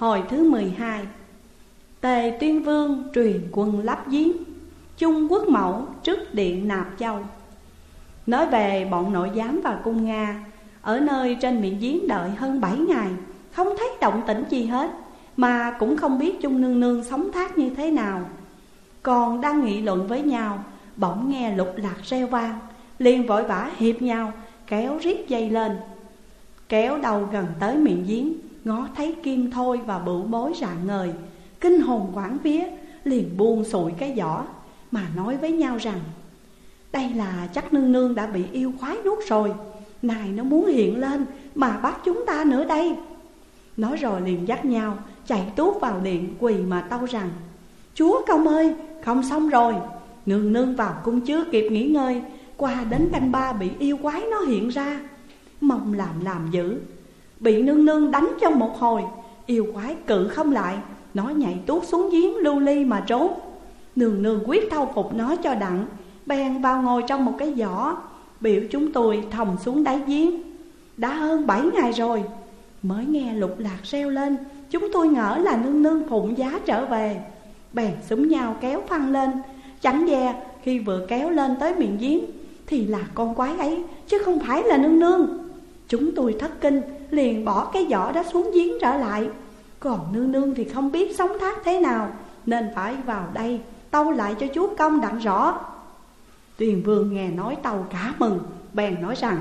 Hồi thứ 12. Tề Tuyên Vương truyền quân lấp giếng, Chung Quốc Mẫu trước điện Nạp Châu. Nói về bọn nội giám và cung Nga ở nơi trên miệng giếng đợi hơn 7 ngày, không thấy động tĩnh gì hết, mà cũng không biết Chung nương nương sống thác như thế nào. Còn đang nghị luận với nhau, bỗng nghe lục lạc reo vang, liền vội vã hiệp nhau kéo riết dây lên. Kéo đầu gần tới miệng giếng, ngó thấy Kim Thôi và Bửu Bối rạng ngời, kinh hồn quảng vía, liền buông sụi cái giỏ mà nói với nhau rằng: đây là chắc nương nương đã bị yêu quái nuốt rồi, này nó muốn hiện lên mà bắt chúng ta nữa đây. Nói rồi liền dắt nhau chạy tuốt vào điện quỳ mà tâu rằng: chúa công ơi, không xong rồi, nương nương vào cung chưa kịp nghỉ ngơi, qua đến canh 3 bị yêu quái nó hiện ra. Mong làm dữ, bị nương nương đánh cho một hồi, yêu quái cự không lại, nó nhảy tuốt xuống giếng lưu ly mà trốn. Nương nương quyết thâu phục nó cho đặng, bèn vào ngồi trong một cái giỏ, biểu chúng tôi thòng xuống đáy giếng. Đã hơn 7 ngày rồi, mới nghe lục lạc reo lên, chúng tôi ngỡ là nương nương phụng giá trở về, bèn xúm nhau kéo phăng lên. Chẳng dè khi vừa kéo lên tới miệng giếng thì là con quái ấy, chứ không phải là nương nương. Chúng tôi thất kinh, liền bỏ cái giỏ đó xuống giếng trở lại. Còn nương nương thì không biết sống thác thế nào, nên phải vào đây tâu lại cho chúa công đặng rõ. Tuyền Vương nghe nói tâu cả mừng, bèn nói rằng: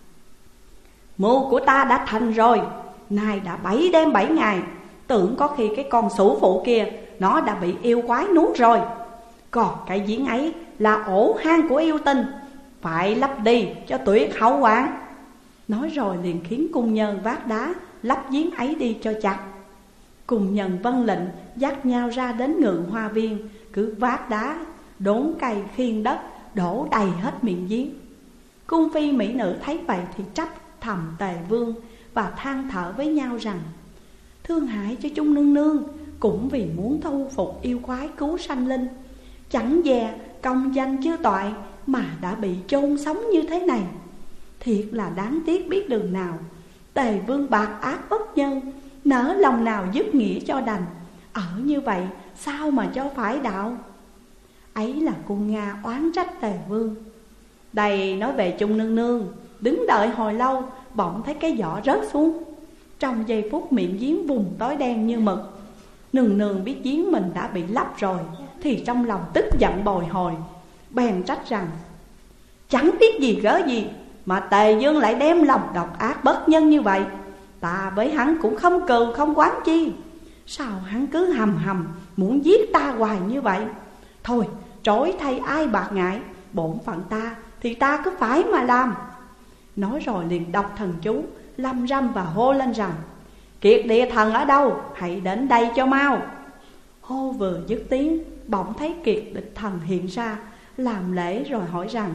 mưu của ta đã thành rồi, nay đã 7 đêm 7 ngày, tưởng có khi cái con sủ phụ kia nó đã bị yêu quái nuốt rồi. Còn cái giếng ấy là ổ hang của yêu tinh, phải lấp đi cho tuyệt hậu hoạn. Nói rồi liền khiến cung nhân vác đá lấp giếng ấy đi cho chặt. Cung nhân vâng lệnh, dắt nhau ra đến Ngự Hoa Viên, cứ vác đá đốn cây khiên đất đổ đầy hết miệng giếng. Cung phi mỹ nữ thấy vậy thì trách thầm Tề Vương và than thở với nhau rằng: thương hại cho Chung nương nương, cũng vì muốn thu phục yêu quái cứu sanh linh, chẳng dè công danh chưa toại mà đã bị chôn sống như thế này. Thiệt là đáng tiếc biết đường nào. Tề Vương bạc ác bất nhân, nỡ lòng nào dứt nghĩa cho đành, ở như vậy sao mà cho phải đạo. Ấy là cung Nga oán trách Tề Vương. Đây nói về Chung nương nương, đứng đợi hồi lâu, bỗng thấy cái giỏ rớt xuống. Trong giây phút miệng giếng vùng tối đen như mực. Nương nương biết giếng mình đã bị lấp rồi, thì trong lòng tức giận bồi hồi, bèn trách rằng: chẳng biết gì gớ gì mà Tề Dương lại đem lòng độc ác bất nhân như vậy. Ta với hắn cũng không cừu không oán chi, sao hắn cứ hầm muốn giết ta hoài như vậy. Thôi trối thay ai bạc ngại, bổn phận ta thì ta cứ phải mà làm. Nói rồi liền đọc thần chú lâm râm và hô lên rằng: Kiệt địa thần ở đâu, hãy đến đây cho mau. Hô vừa dứt tiếng, bỗng thấy Kiệt địch thần hiện ra, làm lễ rồi hỏi rằng: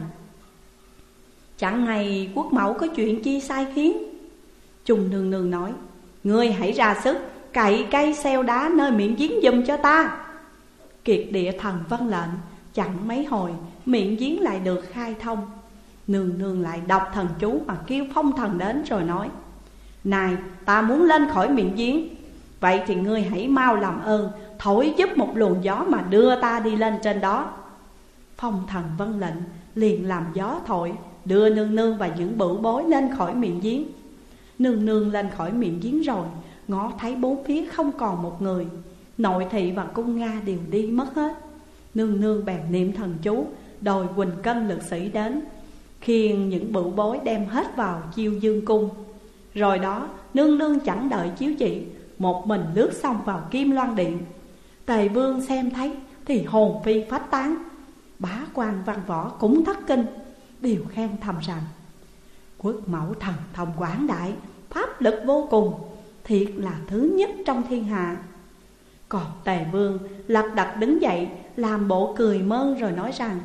chẳng hay quốc mẫu có chuyện chi sai khiến? Chung nương nương nói: ngươi hãy ra sức cậy cây xeo đá nơi miệng giếng giùm cho ta. Kiệt địa thần vâng lệnh, chẳng mấy hồi miệng giếng lại được khai thông. Nương nương lại đọc thần chú mà kêu phong thần đến rồi nói: này, ta muốn lên khỏi miệng giếng, vậy thì ngươi hãy mau làm ơn thổi giúp một luồng gió mà đưa ta đi lên trên đó. Phong thần vâng lệnh, liền làm gió thổi, đưa nương nương và những bửu bối lên khỏi miệng giếng. Nương nương lên khỏi miệng giếng rồi, ngó thấy bốn phía không còn một người, nội thị và cung Nga đều đi mất hết. Nương nương bèn niệm thần chú, đòi Quỳnh Cân lực sĩ đến, khiêng những bửu bối đem hết vào Chiêu Dương cung. Rồi đó nương nương chẳng đợi chiếu chỉ, một mình lướt xong vào Kim Loan điện. Tề Vương xem thấy thì hồn phi phách tán, bá quan văn võ cũng thất kinh, đều khen thầm rằng: quốc mẫu thần thông quảng đại, pháp lực vô cùng, thiệt là thứ nhất trong thiên hạ. Còn Tề Vương lật đật đứng dậy, làm bộ cười mơn rồi nói rằng: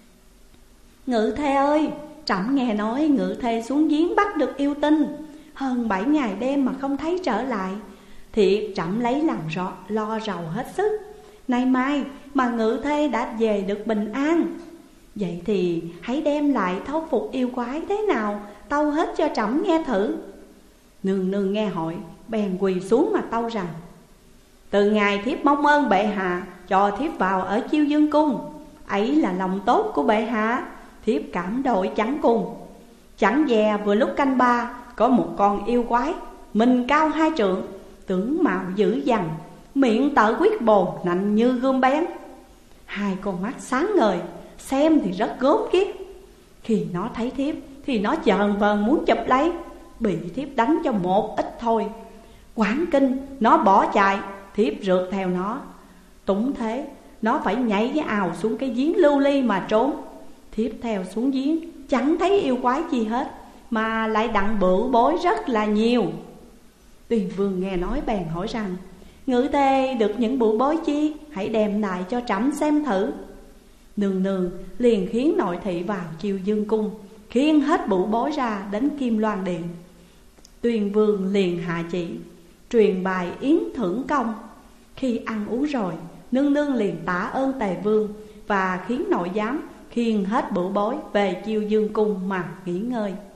Ngự thê ơi, trẫm nghe nói Ngự thê xuống giếng bắt được yêu tinh, hơn 7 ngày đêm mà không thấy trở lại, thiệt trẫm lấy làm lo rầu hết sức. Nay mai mà Ngự thê đã về được bình an, vậy thì hãy đem lại thấu phục yêu quái thế nào, tâu hết cho trẫm nghe thử. Nương nương nghe hỏi, bèn quỳ xuống mà tâu rằng: Từ ngày thiếp mong ơn bệ hạ cho thiếp vào ở Chiêu Dương Cung, ấy là lòng tốt của bệ hạ, thiếp cảm đội chẳng cùng. Chẳng dè vừa lúc canh ba, có một con yêu quái, mình cao 2 trượng, tướng mạo dữ dằn, miệng tở quyết bồn nạnh như gươm bén. 2 con mắt sáng ngời, xem thì rất gớm ghiếc. Khi nó thấy thiếp thì nó chờn vờn muốn chụp lấy, bị thiếp đánh cho một ít thôi. Quảng kinh, nó bỏ chạy, thiếp rượt theo nó. Túng thế, nó phải nhảy cái ào xuống cái giếng lưu ly mà trốn. Thiếp theo xuống giếng, chẳng thấy yêu quái chi hết, mà lại đặng bửu bối rất là nhiều. Tuyền Vương nghe nói bèn hỏi rằng: Ngự tề được những bửu bối chi, hãy đem lại cho trẫm xem thử. Nương nương liền khiến nội thị vào Chiêu Dương Cung, khiêng hết bửu bối ra đến Kim Loan Điện. Tuyền Vương liền hạ chỉ, truyền bài yến thưởng công. Khi ăn uống rồi, nương nương liền tạ ơn Tề Vương và khiến nội giám khiêng hết bửu bối về Chiêu Dương Cung mà nghỉ ngơi.